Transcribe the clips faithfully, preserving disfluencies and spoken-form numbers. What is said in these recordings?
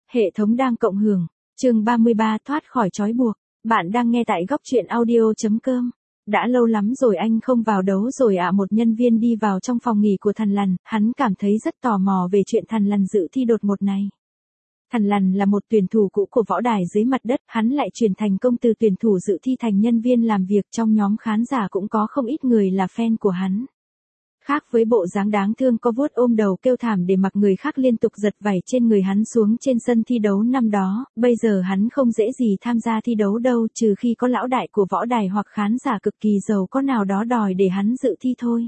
Hệ thống đang cộng hưởng. Chương ba mươi ba thoát khỏi trói buộc. Bạn đang nghe tại góc truyện audio chấm com. Đã lâu lắm rồi anh không vào đấu rồi ạ. À, một nhân viên đi vào trong phòng nghỉ của Thằn Lằn, hắn cảm thấy rất tò mò về chuyện Thằn Lằn dự thi đột ngột này. Thằn Lằn là một tuyển thủ cũ của võ đài dưới mặt đất, hắn lại chuyển thành công từ tuyển thủ dự thi thành nhân viên làm việc, trong nhóm khán giả cũng có không ít người là fan của hắn. Khác với bộ dáng đáng thương có vuốt ôm đầu kêu thảm để mặc người khác liên tục giật vảy trên người hắn xuống trên sân thi đấu năm đó, bây giờ hắn không dễ gì tham gia thi đấu đâu, trừ khi có lão đại của võ đài hoặc khán giả cực kỳ giàu có nào đó đòi để hắn dự thi thôi.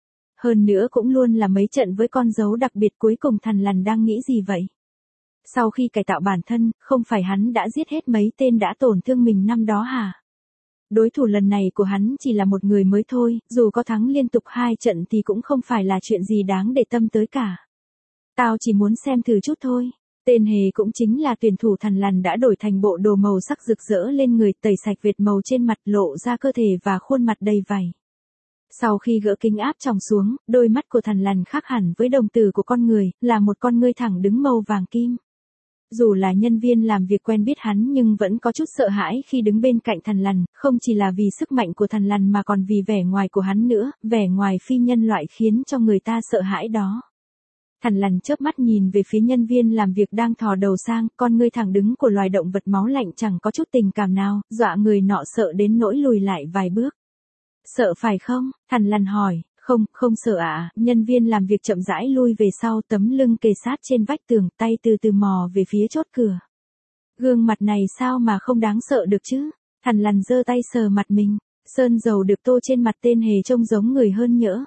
Hơn nữa cũng luôn là mấy trận với con dấu đặc biệt. Cuối cùng Thằn Lằn đang nghĩ gì vậy? Sau khi cải tạo bản thân, không phải hắn đã giết hết mấy tên đã tổn thương mình năm đó hả? Đối thủ lần này của hắn chỉ là một người mới thôi, dù có thắng liên tục hai trận thì cũng không phải là chuyện gì đáng để tâm tới cả. Tao chỉ muốn xem thử chút thôi. Tên hề cũng chính là tuyển thủ Thằn Lằn đã đổi thành bộ đồ màu sắc rực rỡ lên người, tẩy sạch vệt màu trên mặt, lộ ra cơ thể và khuôn mặt đầy vảy. Sau khi gỡ kính áp tròng xuống, đôi mắt của Thằn Lằn khác hẳn với đồng tử của con người, là một con ngươi thẳng đứng màu vàng kim. Dù là nhân viên làm việc quen biết hắn nhưng vẫn có chút sợ hãi khi đứng bên cạnh Thằn Lằn, không chỉ là vì sức mạnh của Thằn Lằn mà còn vì vẻ ngoài của hắn nữa, vẻ ngoài phi nhân loại khiến cho người ta sợ hãi đó. Thằn Lằn chớp mắt nhìn về phía nhân viên làm việc đang thò đầu sang, con ngươi thẳng đứng của loài động vật máu lạnh chẳng có chút tình cảm nào, dọa người nọ sợ đến nỗi lùi lại vài bước. Sợ phải không? Thằn Lằn hỏi. Không, không sợ ạ. À. Nhân viên làm việc chậm rãi lui về sau, tấm lưng kề sát trên vách tường, tay từ từ mò về phía chốt cửa. Gương mặt này sao mà không đáng sợ được chứ? Thằn Lằn giơ tay sờ mặt mình, sơn dầu được tô trên mặt tên hề trông giống người hơn nhỡ.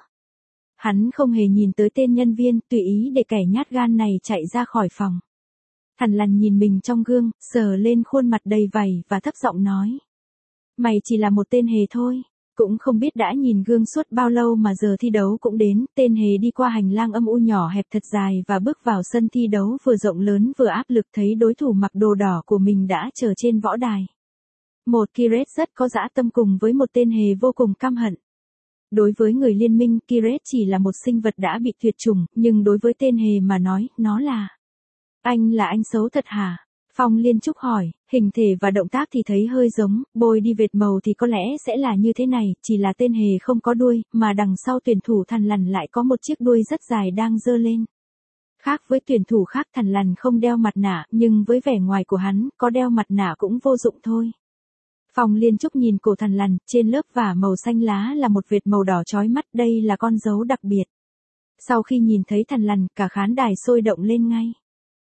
Hắn không hề nhìn tới tên nhân viên, tùy ý để kẻ nhát gan này chạy ra khỏi phòng. Thằn Lằn nhìn mình trong gương, sờ lên khuôn mặt đầy vảy và thấp giọng nói: Mày chỉ là một tên hề thôi. Cũng không biết đã nhìn gương suốt bao lâu mà giờ thi đấu cũng đến, tên hề đi qua hành lang âm u nhỏ hẹp thật dài và bước vào sân thi đấu vừa rộng lớn vừa áp lực, thấy đối thủ mặc đồ đỏ của mình đã chờ trên võ đài. Một Kiret rất có dã tâm cùng với một tên hề vô cùng căm hận. Đối với người liên minh, Kiret chỉ là một sinh vật đã bị tuyệt chủng, nhưng đối với tên hề mà nói, nó là... Anh là anh xấu thật hả? Phong Liên Trúc hỏi, hình thể và động tác thì thấy hơi giống, bôi đi vệt màu thì có lẽ sẽ là như thế này, chỉ là tên hề không có đuôi, mà đằng sau tuyển thủ Thằn Lằn lại có một chiếc đuôi rất dài đang giơ lên. Khác với tuyển thủ khác, Thằn Lằn không đeo mặt nạ, nhưng với vẻ ngoài của hắn, có đeo mặt nạ cũng vô dụng thôi. Phong Liên Trúc nhìn cổ Thằn Lằn, trên lớp vả màu xanh lá là một vệt màu đỏ chói mắt, đây là con dấu đặc biệt. Sau khi nhìn thấy Thằn Lằn, cả khán đài sôi động lên ngay.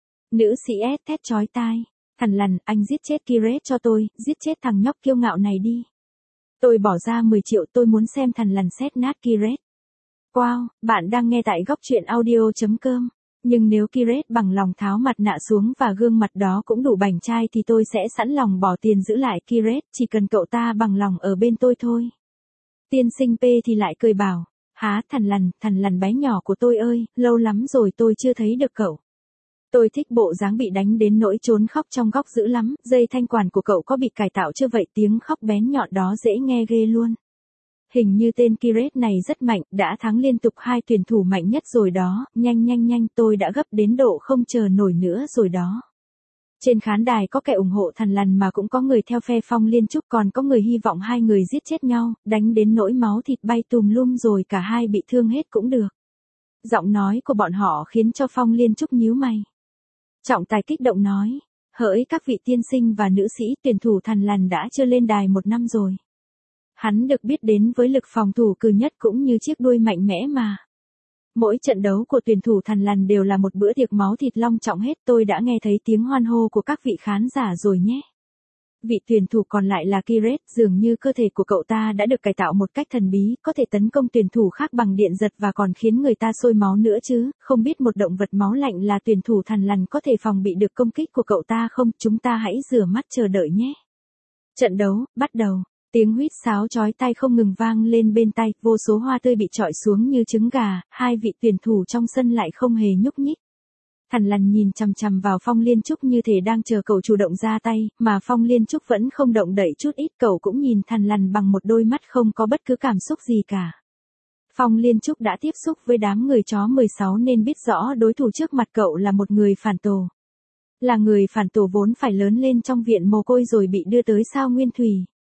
Nữ sĩ S thét chói tai. Thằn Lằn, anh giết chết Kiret cho tôi, giết chết thằng nhóc kiêu ngạo này đi. Tôi bỏ ra mười triệu, tôi muốn xem Thằn Lằn xét nát Kiret. Wow, bạn đang nghe tại góc truyện audio chấm com. Nhưng nếu Kiret bằng lòng tháo mặt nạ xuống và gương mặt đó cũng đủ bảnh trai thì tôi sẽ sẵn lòng bỏ tiền giữ lại Kiret, chỉ cần cậu ta bằng lòng ở bên tôi thôi. Tiên sinh P thì lại cười bảo, há Thằn Lằn, Thằn Lằn bé nhỏ của tôi ơi, lâu lắm rồi tôi chưa thấy được cậu. Tôi thích bộ dáng bị đánh đến nỗi trốn khóc trong góc dữ lắm, dây thanh quản của cậu có bị cải tạo chưa vậy, tiếng khóc bén nhọn đó dễ nghe ghê luôn. Hình như tên Kiret này rất mạnh, đã thắng liên tục hai tuyển thủ mạnh nhất rồi đó, nhanh nhanh nhanh, tôi đã gấp đến độ không chờ nổi nữa rồi đó. Trên khán đài có kẻ ủng hộ Thằn Lằn mà cũng có người theo phe Phong Liên Trúc, còn có người hy vọng hai người giết chết nhau, đánh đến nỗi máu thịt bay tùm lum rồi cả hai bị thương hết cũng được. Giọng nói của bọn họ khiến cho Phong Liên Trúc nhíu mày. Trọng tài kích động nói, hỡi các vị tiên sinh và nữ sĩ, tuyển thủ Thằn Lằn đã chưa lên đài một năm rồi. Hắn được biết đến với lực phòng thủ cừ nhất cũng như chiếc đuôi mạnh mẽ mà. Mỗi trận đấu của tuyển thủ Thằn Lằn đều là một bữa tiệc máu thịt long trọng hết, tôi đã nghe thấy tiếng hoan hô của các vị khán giả rồi nhé. Vị tuyển thủ còn lại là Kiret, dường như cơ thể của cậu ta đã được cải tạo một cách thần bí, có thể tấn công tuyển thủ khác bằng điện giật và còn khiến người ta sôi máu nữa chứ, không biết một động vật máu lạnh là tuyển thủ Thằn Lằn có thể phòng bị được công kích của cậu ta không, chúng ta hãy rửa mắt chờ đợi nhé. Trận đấu, bắt đầu. Tiếng huýt sáo chói tai không ngừng vang lên bên tai, vô số hoa tươi bị trọi xuống như trứng gà, hai vị tuyển thủ trong sân lại không hề nhúc nhích. Thằn Lằn nhìn chằm chằm vào Phong Liên Trúc như thể đang chờ cậu chủ động ra tay, mà Phong Liên Trúc vẫn không động đậy chút ít, cậu cũng nhìn Thằn Lằn bằng một đôi mắt không có bất cứ cảm xúc gì cả. Phong Liên Trúc đã tiếp xúc với đám người chó mười sáu nên biết rõ đối thủ trước mặt cậu là một người phản tổ. Là người phản tổ vốn phải lớn lên trong viện mồ côi rồi bị đưa tới sao Nguyên Thủy.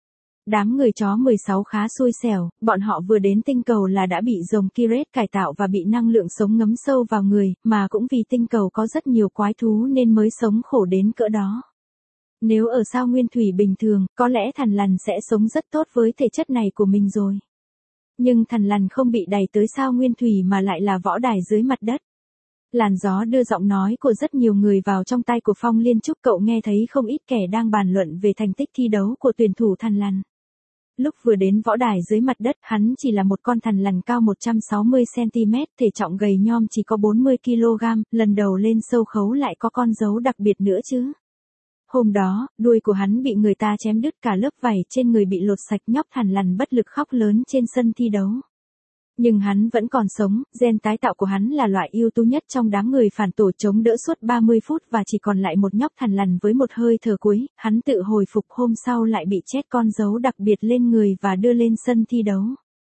Đám người chó mười sáu khá xui xẻo, bọn họ vừa đến tinh cầu là đã bị rồng Kiret cải tạo và bị năng lượng sống ngấm sâu vào người, mà cũng vì tinh cầu có rất nhiều quái thú nên mới sống khổ đến cỡ đó. Nếu ở sao Nguyên Thủy bình thường, có lẽ Thằn Lằn sẽ sống rất tốt với thể chất này của mình rồi. Nhưng Thằn Lằn không bị đẩy tới sao Nguyên Thủy mà lại là võ đài dưới mặt đất. Làn gió đưa giọng nói của rất nhiều người vào trong tai của Phong Liên Trúc, cậu nghe thấy không ít kẻ đang bàn luận về thành tích thi đấu của tuyển thủ Thằn Lằn. Lúc vừa đến võ đài dưới mặt đất, hắn chỉ là một con thằn lằn cao một trăm sáu mươi xăng ti mét, thể trọng gầy nhom chỉ có bốn mươi ki lô gam, lần đầu lên sâu khấu lại có con dấu đặc biệt nữa chứ. Hôm đó, đuôi của hắn bị người ta chém đứt, cả lớp vảy trên người bị lột sạch, nhóc thằn lằn bất lực khóc lớn trên sân thi đấu. Nhưng hắn vẫn còn sống, gen tái tạo của hắn là loại ưu tú nhất trong đám người phản tổ, chống đỡ suốt ba mươi phút và chỉ còn lại một nhóc thằn lằn với một hơi thở cuối, hắn tự hồi phục, hôm sau lại bị chét con dấu đặc biệt lên người và đưa lên sân thi đấu.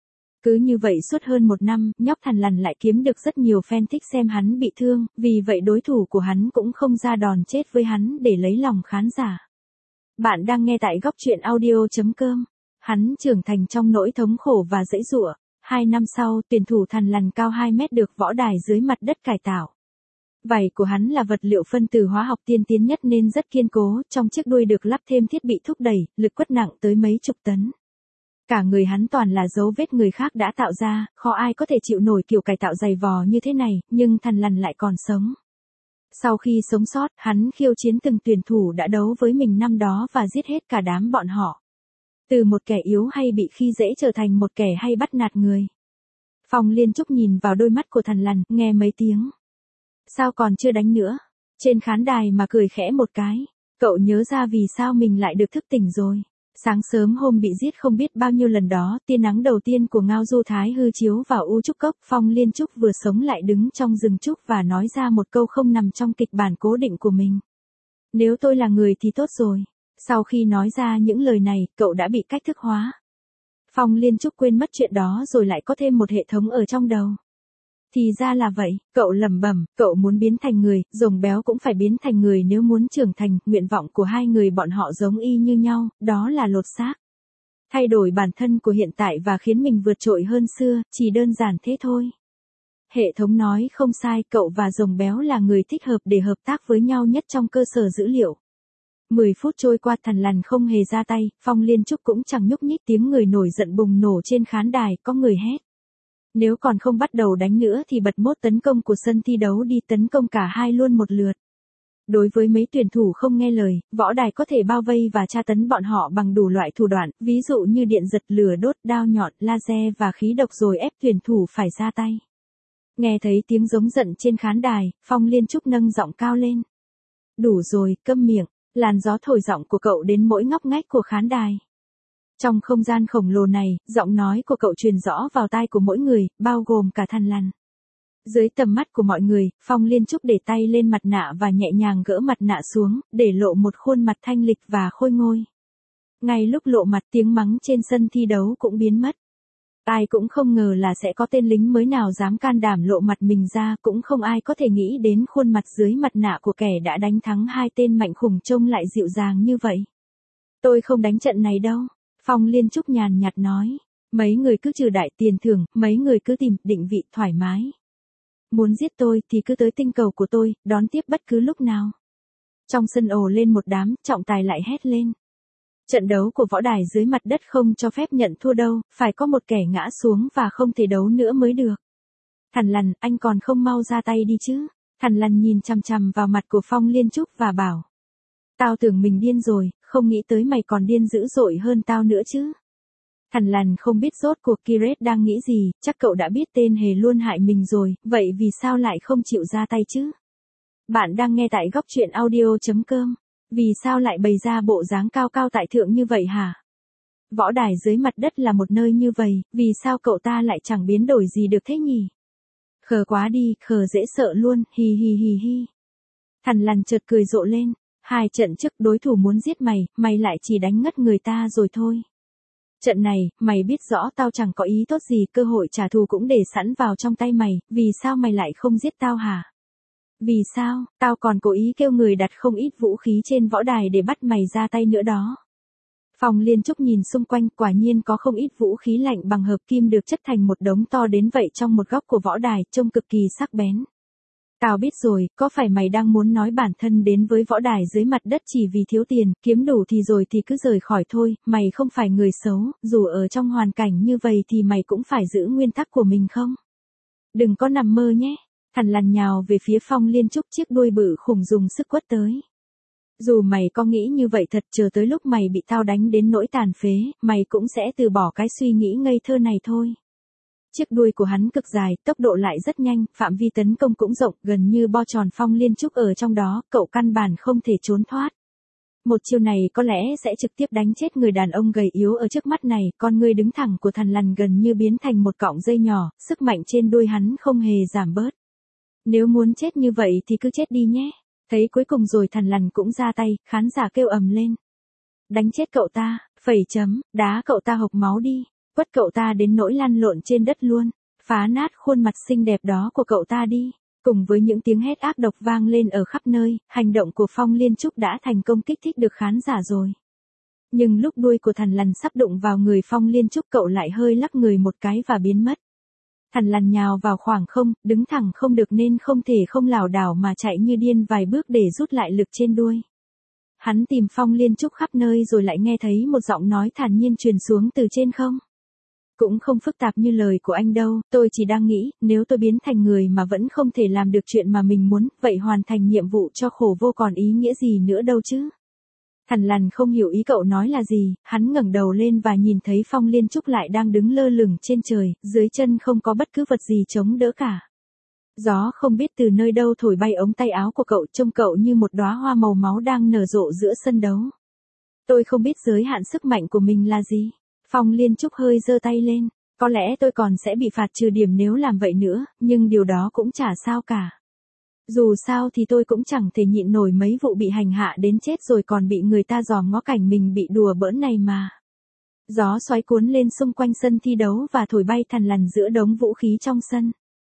Cứ như vậy suốt hơn một năm, nhóc thằn lằn lại kiếm được rất nhiều fan thích xem hắn bị thương, vì vậy đối thủ của hắn cũng không ra đòn chết với hắn để lấy lòng khán giả. Bạn đang nghe tại góc truyện audio chấm com. Hắn trưởng thành trong nỗi thống khổ và giãy giụa. Hai năm sau, tuyển thủ thằn lằn cao hai mét được võ đài dưới mặt đất cải tạo. Vảy của hắn là vật liệu phân tử hóa học tiên tiến nhất nên rất kiên cố, trong chiếc đuôi được lắp thêm thiết bị thúc đẩy, lực quất nặng tới mấy chục tấn. Cả người hắn toàn là dấu vết người khác đã tạo ra, khó ai có thể chịu nổi kiểu cải tạo dày vò như thế này, nhưng thằn lằn lại còn sống. Sau khi sống sót, hắn khiêu chiến từng tuyển thủ đã đấu với mình năm đó và giết hết cả đám bọn họ. Từ một kẻ yếu hay bị khi dễ trở thành một kẻ hay bắt nạt người. Phong Liên Trúc nhìn vào đôi mắt của thằn lằn, nghe mấy tiếng. Sao còn chưa đánh nữa? Trên khán đài mà cười khẽ một cái. Cậu nhớ ra vì sao mình lại được thức tỉnh rồi. Sáng sớm hôm bị giết không biết bao nhiêu lần đó, tia nắng đầu tiên của Ngao Du Thái hư chiếu vào U Trúc Cốc, Phong Liên Trúc vừa sống lại đứng trong rừng trúc và nói ra một câu không nằm trong kịch bản cố định của mình. Nếu tôi là người thì tốt rồi. Sau khi nói ra những lời này, cậu đã bị cách thức hóa. Phong Liên Trúc quên mất chuyện đó rồi lại có thêm một hệ thống ở trong đầu. Thì ra là vậy, cậu lẩm bẩm, cậu muốn biến thành người, rồng béo cũng phải biến thành người nếu muốn trưởng thành, nguyện vọng của hai người bọn họ giống y như nhau, đó là lột xác. Thay đổi bản thân của hiện tại và khiến mình vượt trội hơn xưa, chỉ đơn giản thế thôi. Hệ thống nói không sai, cậu và rồng béo là người thích hợp để hợp tác với nhau nhất trong cơ sở dữ liệu. mười phút trôi qua, thằn lằn không hề ra tay, Phong Liên Trúc cũng chẳng nhúc nhích, tiếng người nổi giận bùng nổ trên khán đài, có người hét. Nếu còn không bắt đầu đánh nữa thì bật mốt tấn công của sân thi đấu đi, tấn công cả hai luôn một lượt. Đối với mấy tuyển thủ không nghe lời, võ đài có thể bao vây và tra tấn bọn họ bằng đủ loại thủ đoạn, ví dụ như điện giật, lửa đốt, đao nhọn, laser và khí độc, rồi ép tuyển thủ phải ra tay. Nghe thấy tiếng giống giận trên khán đài, Phong Liên Trúc nâng giọng cao lên. Đủ rồi, câm miệng. Làn gió thổi giọng của cậu đến mỗi ngóc ngách của khán đài. Trong không gian khổng lồ này, giọng nói của cậu truyền rõ vào tai của mỗi người, bao gồm cả thằn lằn. Dưới tầm mắt của mọi người, Phong Liên Trúc để tay lên mặt nạ và nhẹ nhàng gỡ mặt nạ xuống, để lộ một khuôn mặt thanh lịch và khôi ngôi. Ngay lúc lộ mặt, tiếng mắng trên sân thi đấu cũng biến mất. Ai cũng không ngờ là sẽ có tên lính mới nào dám can đảm lộ mặt mình ra, cũng không ai có thể nghĩ đến khuôn mặt dưới mặt nạ của kẻ đã đánh thắng hai tên mạnh khủng trông lại dịu dàng như vậy. Tôi không đánh trận này đâu, Phong Liên Trúc nhàn nhạt nói. Mấy người cứ trừ đại tiền thưởng, mấy người cứ tìm định vị thoải mái. Muốn giết tôi thì cứ tới tinh cầu của tôi, đón tiếp bất cứ lúc nào. Trong sân ồ lên một đám, trọng tài lại hét lên. Trận đấu của võ đài dưới mặt đất không cho phép nhận thua đâu, phải có một kẻ ngã xuống và không thể đấu nữa mới được. Thằn lằn, anh còn không mau ra tay đi chứ. Thằn lằn nhìn chằm chằm vào mặt của Phong Liên Trúc và bảo. Tao tưởng mình điên rồi, không nghĩ tới mày còn điên dữ dội hơn tao nữa chứ. Thằn lằn không biết rốt cuộc Kiret đang nghĩ gì, chắc cậu đã biết tên hề luôn hại mình rồi, vậy vì sao lại không chịu ra tay chứ? Bạn đang nghe tại góc truyện audio chấm com. Vì sao lại bày ra bộ dáng cao cao tại thượng như vậy hả? Võ đài dưới mặt đất là một nơi như vậy, vì sao cậu ta lại chẳng biến đổi gì được thế nhỉ? Khờ quá đi, khờ dễ sợ luôn, hi hi hi hi. Thằn lằn chợt cười rộ lên, hai trận trước đối thủ muốn giết mày, mày lại chỉ đánh ngất người ta rồi thôi. Trận này, mày biết rõ tao chẳng có ý tốt gì, cơ hội trả thù cũng để sẵn vào trong tay mày, vì sao mày lại không giết tao hả? Vì sao, tao còn cố ý kêu người đặt không ít vũ khí trên võ đài để bắt mày ra tay nữa đó. Phong Liên Trúc nhìn xung quanh, quả nhiên có không ít vũ khí lạnh bằng hợp kim được chất thành một đống to đến vậy trong một góc của võ đài, trông cực kỳ sắc bén. Tao biết rồi, có phải mày đang muốn nói bản thân đến với võ đài dưới mặt đất chỉ vì thiếu tiền, kiếm đủ thì rồi thì cứ rời khỏi thôi, mày không phải người xấu, dù ở trong hoàn cảnh như vậy thì mày cũng phải giữ nguyên tắc của mình không? Đừng có nằm mơ nhé. Thằn Lằn nhào về phía Phong Liên Trúc, chiếc đuôi bự khủng dùng sức quất tới. Dù mày có nghĩ như vậy thật, chờ tới lúc mày bị tao đánh đến nỗi tàn phế, mày cũng sẽ từ bỏ cái suy nghĩ ngây thơ này thôi. Chiếc đuôi của hắn cực dài, tốc độ lại rất nhanh, phạm vi tấn công cũng rộng, gần như bo tròn Phong Liên Trúc ở trong đó, cậu căn bản không thể trốn thoát. Một chiêu này có lẽ sẽ trực tiếp đánh chết người đàn ông gầy yếu ở trước mắt này, con người đứng thẳng của Thằn Lằn gần như biến thành một cọng dây nhỏ, sức mạnh trên đuôi hắn không hề giảm bớt. Nếu muốn chết như vậy thì cứ chết đi nhé. Thấy cuối cùng rồi Thằn Lằn cũng ra tay, khán giả kêu ầm lên. Đánh chết cậu ta, phẩy chấm, đá cậu ta hộc máu đi, quất cậu ta đến nỗi lăn lộn trên đất luôn, phá nát khuôn mặt xinh đẹp đó của cậu ta đi. Cùng với những tiếng hét ác độc vang lên ở khắp nơi, hành động của Phong Liên Trúc đã thành công kích thích được khán giả rồi. Nhưng lúc đuôi của Thằn Lằn sắp đụng vào người Phong Liên Trúc, cậu lại hơi lắc người một cái và biến mất. Thằn Lằn nhào vào khoảng không, đứng thẳng không được nên không thể không lảo đảo mà chạy như điên vài bước để rút lại lực trên đuôi. Hắn tìm Phong Liên Trúc khắp nơi rồi lại nghe thấy một giọng nói thản nhiên truyền xuống từ trên không. Cũng không phức tạp như lời của anh đâu, tôi chỉ đang nghĩ, nếu tôi biến thành người mà vẫn không thể làm được chuyện mà mình muốn, vậy hoàn thành nhiệm vụ cho khổ vô còn ý nghĩa gì nữa đâu chứ. Thằn Lằn không hiểu ý cậu nói là gì, hắn ngẩng đầu lên và nhìn thấy Phong Liên Trúc lại đang đứng lơ lửng trên trời, dưới chân không có bất cứ vật gì chống đỡ cả. Gió không biết từ nơi đâu thổi bay ống tay áo của cậu, trông cậu như một đóa hoa màu máu đang nở rộ giữa sân đấu. Tôi không biết giới hạn sức mạnh của mình là gì. Phong Liên Trúc hơi giơ tay lên, có lẽ tôi còn sẽ bị phạt trừ điểm nếu làm vậy nữa, nhưng điều đó cũng chả sao cả. Dù sao thì tôi cũng chẳng thể nhịn nổi mấy vụ bị hành hạ đến chết rồi còn bị người ta dòm ngó cảnh mình bị đùa bỡn này mà. Gió xoáy cuốn lên xung quanh sân thi đấu và thổi bay Thằn Lằn giữa đống vũ khí trong sân.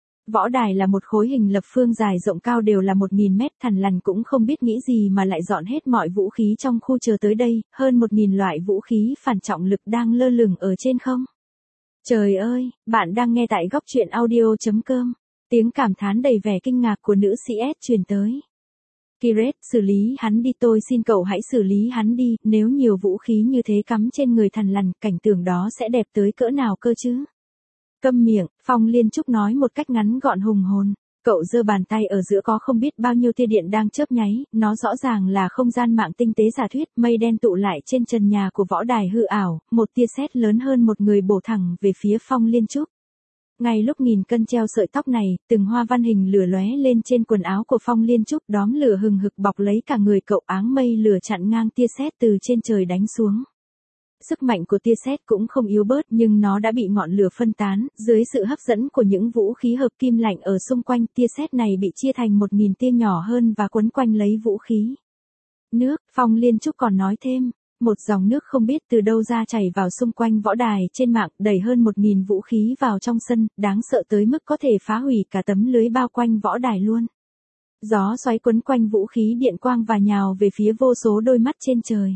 Võ đài là một khối hình lập phương dài rộng cao đều là một nghìn mét, Thằn Lằn cũng không biết nghĩ gì mà lại dọn hết mọi vũ khí trong khu chờ tới đây, hơn một nghìn loại vũ khí phản trọng lực đang lơ lửng ở trên không. Trời ơi, bạn đang nghe tại góc truyện audio chấm com. Tiếng cảm thán đầy vẻ kinh ngạc của nữ sĩ S truyền tới. Kiret, xử lý hắn đi, tôi xin cậu hãy xử lý hắn đi, nếu nhiều vũ khí như thế cắm trên người Thằn Lằn, cảnh tượng đó sẽ đẹp tới cỡ nào cơ chứ. Câm miệng, Phong Liên Trúc nói một cách ngắn gọn hùng hồn. Cậu giơ bàn tay ở giữa có không biết bao nhiêu tia điện đang chớp nháy, nó rõ ràng là không gian mạng tinh tế giả thuyết, mây đen tụ lại trên trần nhà của võ đài hư ảo, một tia sét lớn hơn một người bổ thẳng về phía Phong Liên Trúc. Ngay lúc nghìn cân treo sợi tóc này, từng hoa văn hình lửa lóe lên trên quần áo của Phong Liên Trúc, đóm lửa hừng hực bọc lấy cả người cậu, áng mây lửa chặn ngang tia sét từ trên trời đánh xuống. Sức mạnh của tia sét cũng không yếu bớt nhưng nó đã bị ngọn lửa phân tán, dưới sự hấp dẫn của những vũ khí hợp kim lạnh ở xung quanh, tia sét này bị chia thành một nghìn tia nhỏ hơn và quấn quanh lấy vũ khí. Nước, Phong Liên Trúc còn nói thêm, một dòng nước không biết từ đâu ra chảy vào xung quanh võ đài trên mạng, đẩy hơn một nghìn vũ khí vào trong sân, đáng sợ tới mức có thể phá hủy cả tấm lưới bao quanh võ đài luôn. Gió xoáy quấn quanh vũ khí điện quang và nhào về phía vô số đôi mắt trên trời.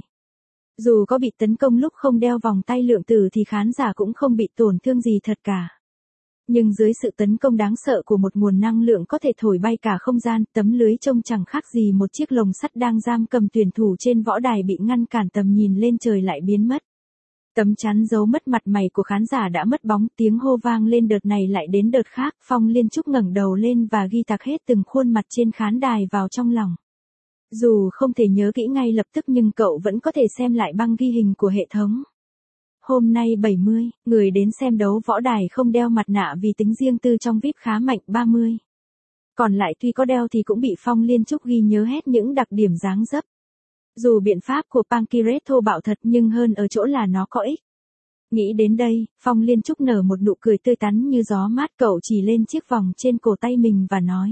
Dù có bị tấn công lúc không đeo vòng tay lượng tử thì khán giả cũng không bị tổn thương gì thật cả. Nhưng dưới sự tấn công đáng sợ của một nguồn năng lượng có thể thổi bay cả không gian, tấm lưới trông chẳng khác gì một chiếc lồng sắt đang giam cầm tuyển thủ trên võ đài bị ngăn cản tầm nhìn lên trời lại biến mất. Tấm chắn giấu mất mặt mày của khán giả đã mất bóng, tiếng hô vang lên đợt này lại đến đợt khác, Phong Liên Trúc ngẩng đầu lên và ghi tạc hết từng khuôn mặt trên khán đài vào trong lòng. Dù không thể nhớ kỹ ngay lập tức nhưng cậu vẫn có thể xem lại băng ghi hình của hệ thống. Hôm nay bảy mươi, người đến xem đấu võ đài không đeo mặt nạ vì tính riêng tư trong vi ai pi khá mạnh ba mươi. Còn lại tuy có đeo thì cũng bị Phong Liên Trúc ghi nhớ hết những đặc điểm dáng dấp. Dù biện pháp của Pankiret thô bạo thật nhưng hơn ở chỗ là nó có ích. Nghĩ đến đây, Phong Liên Trúc nở một nụ cười tươi tắn như gió mát, cậu chỉ lên chiếc vòng trên cổ tay mình và nói.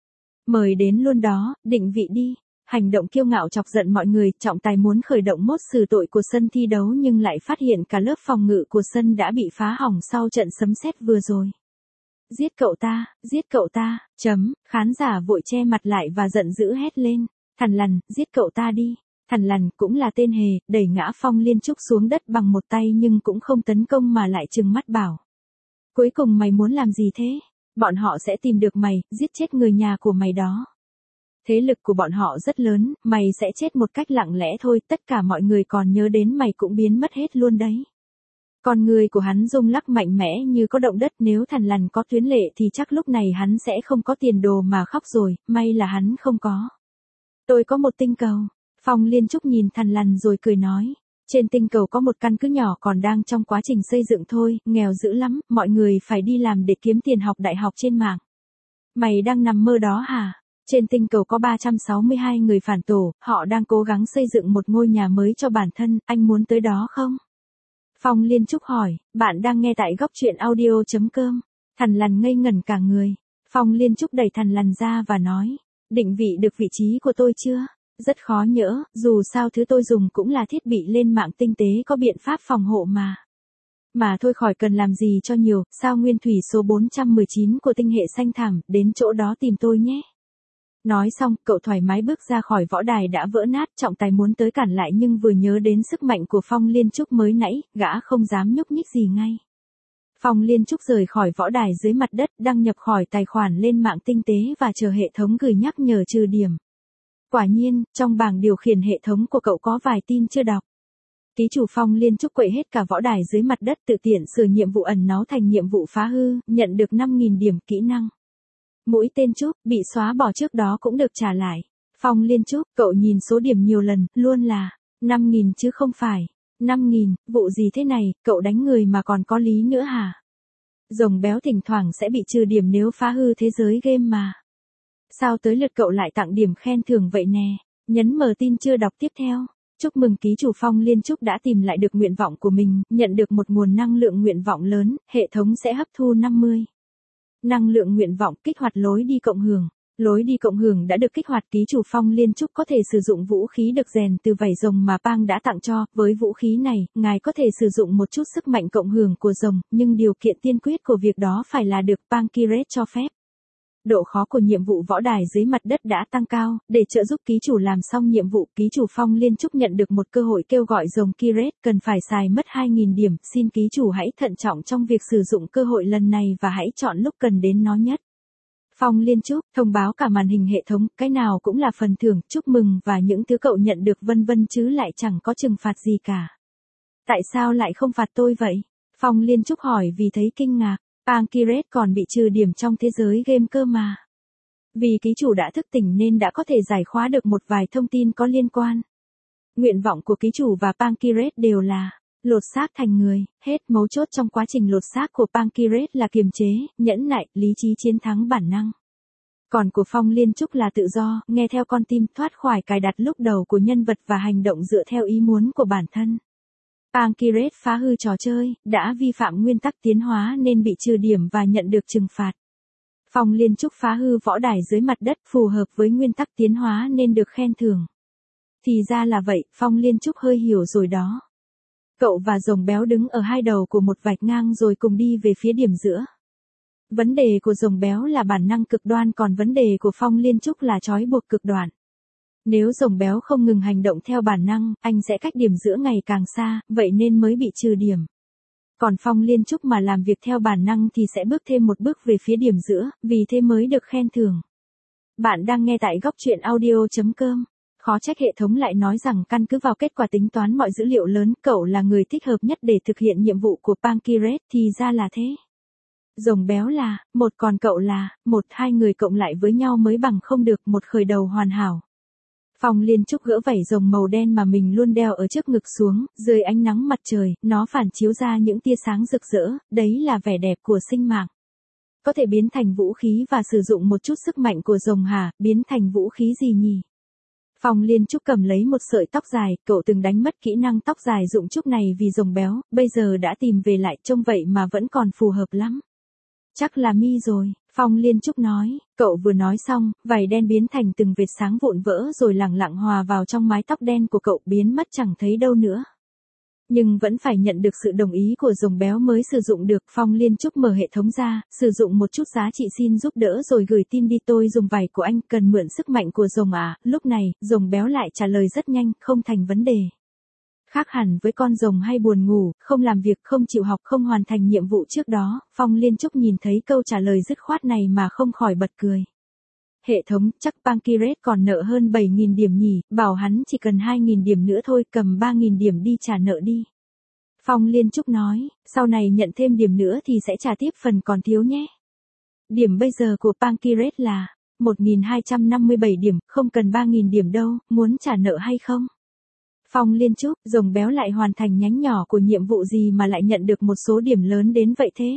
Mời đến luôn đó, định vị đi. Hành động kiêu ngạo chọc giận mọi người, trọng tài muốn khởi động mốt xử tội của sân thi đấu nhưng lại phát hiện cả lớp phòng ngự của sân đã bị phá hỏng sau trận sấm sét vừa rồi. giết cậu ta, giết cậu ta, chấm, khán giả vội che mặt lại và giận dữ hét lên, thằn lằn, giết cậu ta đi. Thằn lằn cũng là tên hề, đẩy ngã Phong Liên Trúc xuống đất bằng một tay nhưng cũng không tấn công mà lại trừng mắt bảo. Cuối cùng mày muốn làm gì thế? Bọn họ sẽ tìm được mày, giết chết người nhà của mày đó. Thế lực của bọn họ rất lớn, mày sẽ chết một cách lặng lẽ thôi, tất cả mọi người còn nhớ đến mày cũng biến mất hết luôn đấy. Con người của hắn rung lắc mạnh mẽ như có động đất, nếu thằn lằn có tuyến lệ thì chắc lúc này hắn sẽ không có tiền đồ mà khóc rồi, may là hắn không có. Tôi có một tinh cầu. Phong Liên Trúc nhìn thằn lằn rồi cười nói. Trên tinh cầu có một căn cứ nhỏ còn đang trong quá trình xây dựng thôi, nghèo dữ lắm, mọi người phải đi làm để kiếm tiền học đại học trên mạng. Mày đang nằm mơ đó hả? Trên tinh cầu có ba trăm sáu mươi hai người phản tổ, họ đang cố gắng xây dựng một ngôi nhà mới cho bản thân, anh muốn tới đó không? Phong Liên Trúc hỏi, bạn đang nghe tại góc truyện audio chấm com. Thằn lằn ngây ngẩn cả người. Phong Liên Trúc đẩy thằn lằn ra và nói, định vị được vị trí của tôi chưa? Rất khó nhỡ, dù sao thứ tôi dùng cũng là thiết bị lên mạng tinh tế có biện pháp phòng hộ mà. Mà thôi khỏi cần làm gì cho nhiều, sao nguyên thủy số bốn trăm mười chín của tinh hệ xanh thẳm, đến chỗ đó tìm tôi nhé. Nói xong, cậu thoải mái bước ra khỏi võ đài đã vỡ nát, trọng tài muốn tới cản lại nhưng vừa nhớ đến sức mạnh của Phong Liên Trúc mới nãy, gã không dám nhúc nhích gì ngay. Phong Liên Trúc rời khỏi võ đài dưới mặt đất, đăng nhập khỏi tài khoản lên mạng tinh tế và chờ hệ thống gửi nhắc nhở trừ điểm. Quả nhiên, trong bảng điều khiển hệ thống của cậu có vài tin chưa đọc. Ký chủ Phong Liên Trúc quậy hết cả võ đài dưới mặt đất, tự tiện sửa nhiệm vụ ẩn náu thành nhiệm vụ phá hư, nhận được năm nghìn điểm kỹ năng. Mũi tên Trúc, bị xóa bỏ trước đó cũng được trả lại. Phong Liên Trúc, cậu nhìn số điểm nhiều lần, luôn là năm nghìn chứ không phải năm nghìn, vụ gì thế này, cậu đánh người mà còn có lý nữa hả? Rồng béo thỉnh thoảng sẽ bị trừ điểm nếu phá hư thế giới game mà. Sao tới lượt cậu lại tặng điểm khen thưởng vậy nè? Nhấn mở tin chưa đọc tiếp theo. Chúc mừng ký chủ Phong Liên Trúc đã tìm lại được nguyện vọng của mình, nhận được một nguồn năng lượng nguyện vọng lớn, hệ thống sẽ hấp thu năm mươi. Năng lượng nguyện vọng, kích hoạt lối đi cộng hưởng. Lối đi cộng hưởng đã được kích hoạt, ký chủ Phong Liên Trúc có thể sử dụng vũ khí được rèn từ vảy rồng mà Pang đã tặng cho, với vũ khí này, ngài có thể sử dụng một chút sức mạnh cộng hưởng của rồng, nhưng điều kiện tiên quyết của việc đó phải là được Pang Kiret cho phép. Độ khó của nhiệm vụ võ đài dưới mặt đất đã tăng cao, để trợ giúp ký chủ làm xong nhiệm vụ, ký chủ Phong Liên Trúc nhận được một cơ hội kêu gọi rồng Kiret, cần phải xài mất hai nghìn điểm, xin ký chủ hãy thận trọng trong việc sử dụng cơ hội lần này và hãy chọn lúc cần đến nó nhất. Phong Liên Trúc, thông báo cả màn hình hệ thống, cái nào cũng là phần thưởng, chúc mừng và những thứ cậu nhận được vân vân chứ lại chẳng có trừng phạt gì cả. Tại sao lại không phạt tôi vậy? Phong Liên Trúc hỏi vì thấy kinh ngạc. Pang Kiret còn bị trừ điểm trong thế giới game cơ mà. Vì ký chủ đã thức tỉnh nên đã có thể giải khóa được một vài thông tin có liên quan. Nguyện vọng của ký chủ và Pang Kiret đều là lột xác thành người, hết mấu chốt trong quá trình lột xác của Pang Kiret là kiềm chế, nhẫn nại, lý trí chiến thắng bản năng. Còn của Phong Liên Trúc là tự do, nghe theo con tim, thoát khỏi cài đặt lúc đầu của nhân vật và hành động dựa theo ý muốn của bản thân. Pang Kiret phá hư trò chơi, đã vi phạm nguyên tắc tiến hóa nên bị trừ điểm và nhận được trừng phạt. Phong Liên Trúc phá hư võ đài dưới mặt đất phù hợp với nguyên tắc tiến hóa nên được khen thưởng. Thì ra là vậy, Phong Liên Trúc hơi hiểu rồi đó. Cậu và rồng béo đứng ở hai đầu của một vạch ngang rồi cùng đi về phía điểm giữa. Vấn đề của rồng béo là bản năng cực đoan, còn vấn đề của Phong Liên Trúc là trói buộc cực đoan. Nếu rồng béo không ngừng hành động theo bản năng, anh sẽ cách điểm giữa ngày càng xa, vậy nên mới bị trừ điểm. Còn Phong Liên Trúc mà làm việc theo bản năng thì sẽ bước thêm một bước về phía điểm giữa, vì thế mới được khen thưởng. Bạn đang nghe tại góc truyện audio chấm com. Khó trách hệ thống lại nói rằng căn cứ vào kết quả tính toán mọi dữ liệu lớn, cậu là người thích hợp nhất để thực hiện nhiệm vụ của Pang Kiret, thì ra là thế. Rồng béo là, một, còn cậu là, một, hai người cộng lại với nhau mới bằng không được, một khởi đầu hoàn hảo. Phong Liên Trúc gỡ vảy rồng màu đen mà mình luôn đeo ở trước ngực xuống, dưới ánh nắng mặt trời, nó phản chiếu ra những tia sáng rực rỡ, đấy là vẻ đẹp của sinh mạng. Có thể biến thành vũ khí và sử dụng một chút sức mạnh của rồng hả, biến thành vũ khí gì nhỉ? Phong Liên Trúc cầm lấy một sợi tóc dài, cậu từng đánh mất kỹ năng tóc dài dụng trúc này vì rồng béo, bây giờ đã tìm về lại, trông vậy mà vẫn còn phù hợp lắm. Chắc là mi rồi, Phong Liên Trúc nói, cậu vừa nói xong, vảy đen biến thành từng vệt sáng vụn vỡ rồi lẳng lặng hòa vào trong mái tóc đen của cậu, biến mất chẳng thấy đâu nữa. Nhưng vẫn phải nhận được sự đồng ý của rồng béo mới sử dụng được. Phong Liên Trúc mở hệ thống ra, sử dụng một chút giá trị xin giúp đỡ rồi gửi tin đi, tôi dùng vải của anh, cần mượn sức mạnh của rồng à. Lúc này, rồng béo lại trả lời rất nhanh, không thành vấn đề. Khác hẳn với con rồng hay buồn ngủ, không làm việc, không chịu học, không hoàn thành nhiệm vụ trước đó, Phong Liên Trúc nhìn thấy câu trả lời dứt khoát này mà không khỏi bật cười. Hệ thống, chắc Pankirét còn nợ hơn bảy nghìn điểm nhỉ, bảo hắn chỉ cần hai nghìn điểm nữa thôi, cầm ba nghìn điểm đi trả nợ đi. Phong Liên Trúc nói, sau này nhận thêm điểm nữa thì sẽ trả tiếp phần còn thiếu nhé. Điểm bây giờ của Pankirét là một nghìn hai trăm năm mươi bảy điểm, không cần ba nghìn điểm đâu, muốn trả nợ hay không? Phong Liên Trúc, rồng béo lại hoàn thành nhánh nhỏ của nhiệm vụ gì mà lại nhận được một số điểm lớn đến vậy thế?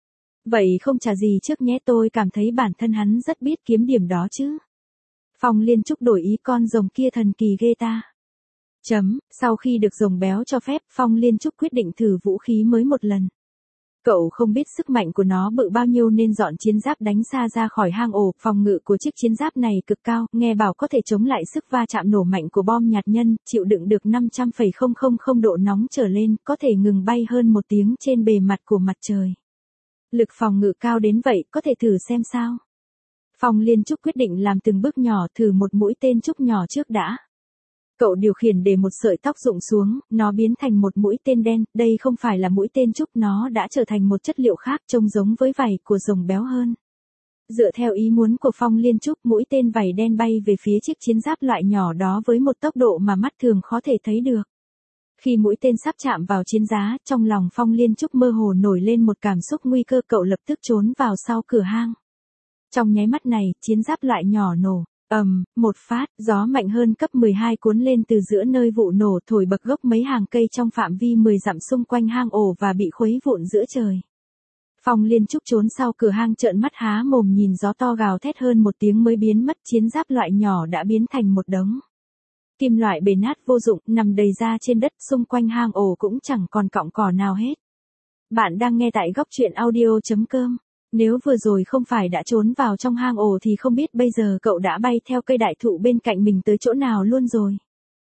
Vậy không trả gì trước nhé, tôi cảm thấy bản thân hắn rất biết kiếm điểm đó chứ. Phong Liên Trúc đổi ý, con rồng kia thần kỳ ghê ta. Chấm, sau khi được rồng béo cho phép, Phong Liên Trúc quyết định thử vũ khí mới một lần. Cậu không biết sức mạnh của nó bự bao nhiêu nên dọn chiến giáp đánh xa ra khỏi hang ổ. Phòng ngự của chiếc chiến giáp này cực cao, nghe bảo có thể chống lại sức va chạm nổ mạnh của bom hạt nhân, chịu đựng được năm trăm phẩy không không không độ nóng trở lên, có thể ngừng bay hơn một tiếng trên bề mặt của mặt trời. Lực phòng ngự cao đến vậy, có thể thử xem sao. Phong Liên Trúc quyết định làm từng bước nhỏ, thử một mũi tên trúc nhỏ trước đã. Cậu điều khiển để một sợi tóc rụng xuống, nó biến thành một mũi tên đen, đây không phải là mũi tên trúc, nó đã trở thành một chất liệu khác trông giống với vảy của rồng béo hơn. Dựa theo ý muốn của Phong Liên Trúc, mũi tên vảy đen bay về phía chiếc chiến giáp loại nhỏ đó với một tốc độ mà mắt thường khó thể thấy được. Khi mũi tên sắp chạm vào chiến giá, trong lòng Phong Liên Trúc mơ hồ nổi lên một cảm xúc nguy cơ, cậu lập tức trốn vào sau cửa hang. Trong nháy mắt này, chiến giáp loại nhỏ nổ. Ầm, um, một phát, gió mạnh hơn cấp mười hai cuốn lên từ giữa nơi vụ nổ, thổi bật gốc mấy hàng cây trong phạm vi mười dặm xung quanh hang ổ và bị khuấy vụn giữa trời. Phong Liên Trúc trốn sau cửa hang trợn mắt há mồm nhìn gió to gào thét hơn một tiếng mới biến mất, chiến giáp loại nhỏ đã biến thành một đống kim loại bể nát vô dụng, nằm đầy ra trên đất, xung quanh hang ổ cũng chẳng còn cọng cỏ nào hết. Bạn đang nghe tại góc truyện audio chấm com. Nếu vừa rồi không phải đã trốn vào trong hang ổ thì không biết bây giờ cậu đã bay theo cây đại thụ bên cạnh mình tới chỗ nào luôn rồi.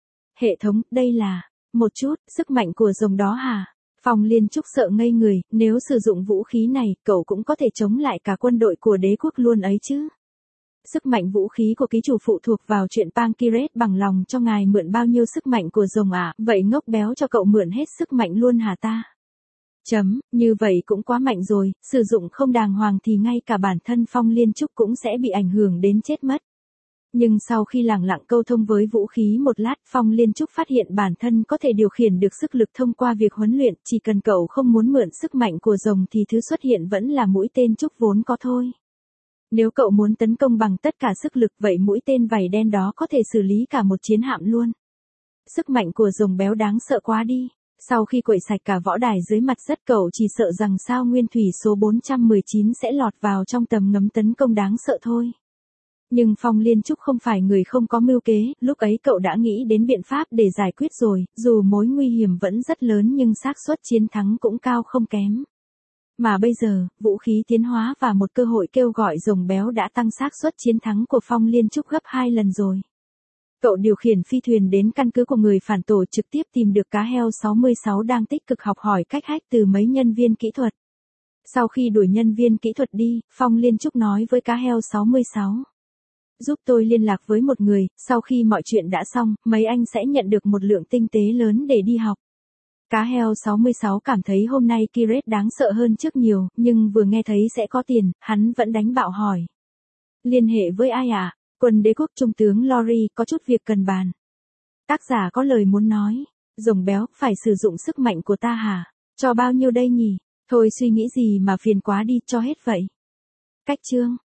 Hệ thống, đây là một chút sức mạnh của rồng đó hả? Phong Liên Trúc sợ ngây người, nếu sử dụng vũ khí này, cậu cũng có thể chống lại cả quân đội của đế quốc luôn ấy chứ. Sức mạnh vũ khí của ký chủ phụ thuộc vào chuyện Pankirét bằng lòng cho ngài mượn bao nhiêu sức mạnh của rồng à, vậy ngốc béo cho cậu mượn hết sức mạnh luôn hả ta? Chấm, như vậy cũng quá mạnh rồi, sử dụng không đàng hoàng thì ngay cả bản thân Phong Liên Trúc cũng sẽ bị ảnh hưởng đến chết mất. Nhưng sau khi lẳng lặng câu thông với vũ khí một lát, Phong Liên Trúc phát hiện bản thân có thể điều khiển được sức lực thông qua việc huấn luyện, chỉ cần cậu không muốn mượn sức mạnh của rồng thì thứ xuất hiện vẫn là mũi tên trúc vốn có thôi. Nếu cậu muốn tấn công bằng tất cả sức lực, vậy mũi tên vảy đen đó có thể xử lý cả một chiến hạm luôn. Sức mạnh của rồng béo đáng sợ quá đi. Sau khi quậy sạch cả võ đài dưới mặt đất, cậu chỉ sợ rằng sao nguyên thủy số bốn trăm mười chín sẽ lọt vào trong tầm ngắm tấn công đáng sợ thôi. Nhưng Phong Liên Trúc không phải người không có mưu kế, lúc ấy cậu đã nghĩ đến biện pháp để giải quyết rồi, dù mối nguy hiểm vẫn rất lớn nhưng xác suất chiến thắng cũng cao không kém. Mà bây giờ, vũ khí tiến hóa và một cơ hội kêu gọi rồng béo đã tăng xác suất chiến thắng của Phong Liên Trúc gấp hai lần rồi. Cậu điều khiển phi thuyền đến căn cứ của người phản tổ, trực tiếp tìm được cá heo sáu mươi sáu đang tích cực học hỏi cách hack từ mấy nhân viên kỹ thuật. Sau khi đuổi nhân viên kỹ thuật đi, Phong Liên Trúc nói với cá heo sáu mươi sáu. Giúp tôi liên lạc với một người, sau khi mọi chuyện đã xong, mấy anh sẽ nhận được một lượng tinh tế lớn để đi học. Cá heo sáu mươi sáu cảm thấy hôm nay Kiret đáng sợ hơn trước nhiều, nhưng vừa nghe thấy sẽ có tiền, hắn vẫn đánh bạo hỏi. Liên hệ với ai ạ? À? Quân đế quốc trung tướng Lori, có chút việc cần bàn. Tác giả có lời muốn nói. Rồng béo, phải sử dụng sức mạnh của ta hả? Cho bao nhiêu đây nhỉ? Thôi suy nghĩ gì mà phiền quá đi, cho hết vậy. Cách chương.